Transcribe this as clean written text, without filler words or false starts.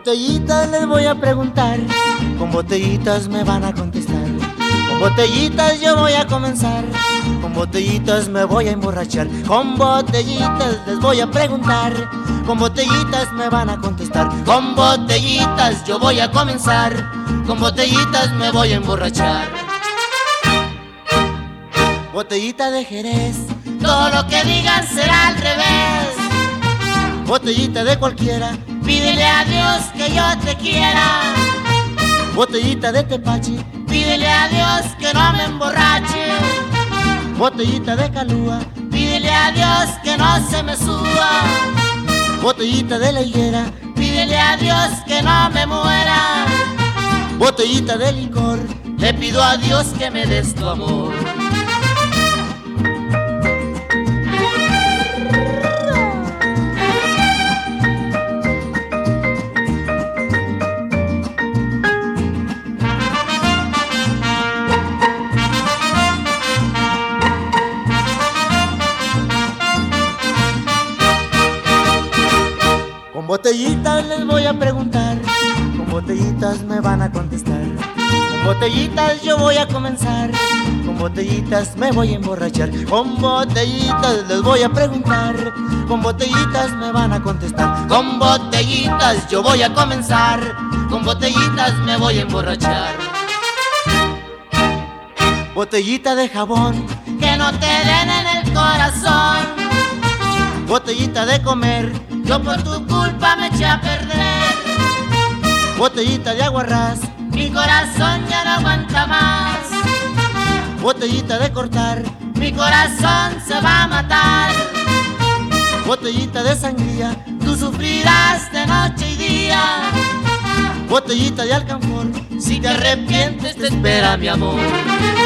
botellitas les voy a preguntar, con botellitas me van a contestar. Con botellitas yo voy a comenzar, con botellitas me voy a emborrachar. Con botellitas les voy a preguntar, con botellitas me van a contestar. Con botellitas yo voy a comenzar, con botellitas me voy a emborrachar. Botellita de Jerez, todo lo que digan será al revés. Botellita de cualquiera, pídele a Dios que yo te quiera. Botellita de Tepache, pídele a Dios que no me emborrache. Botellita de Calúa, pídele a Dios que no se me suba. Botellita de La Higuera, pídele a Dios que no me muera. Botellita de licor, le pido a Dios que me des tu amor. Con botellitas les voy a preguntar, con botellitas me van a contestar. Con botellitas yo voy a comenzar, con botellitas me voy a emborrachar. Con botellitas les voy a preguntar, con botellitas me van a contestar. Con botellitas yo voy a comenzar, con botellitas me voy a emborrachar. Botellita de jabón, que no te den en el corazón. Botellita de comer, yo por tu culpa me eché a perder. Botellita de aguarrás, mi corazón ya no aguanta más. Botellita de cortar, mi corazón se va a matar. Botellita de sangría, tú sufrirás de noche y día. Botellita de alcanfor, si te arrepientes te espera mi amor.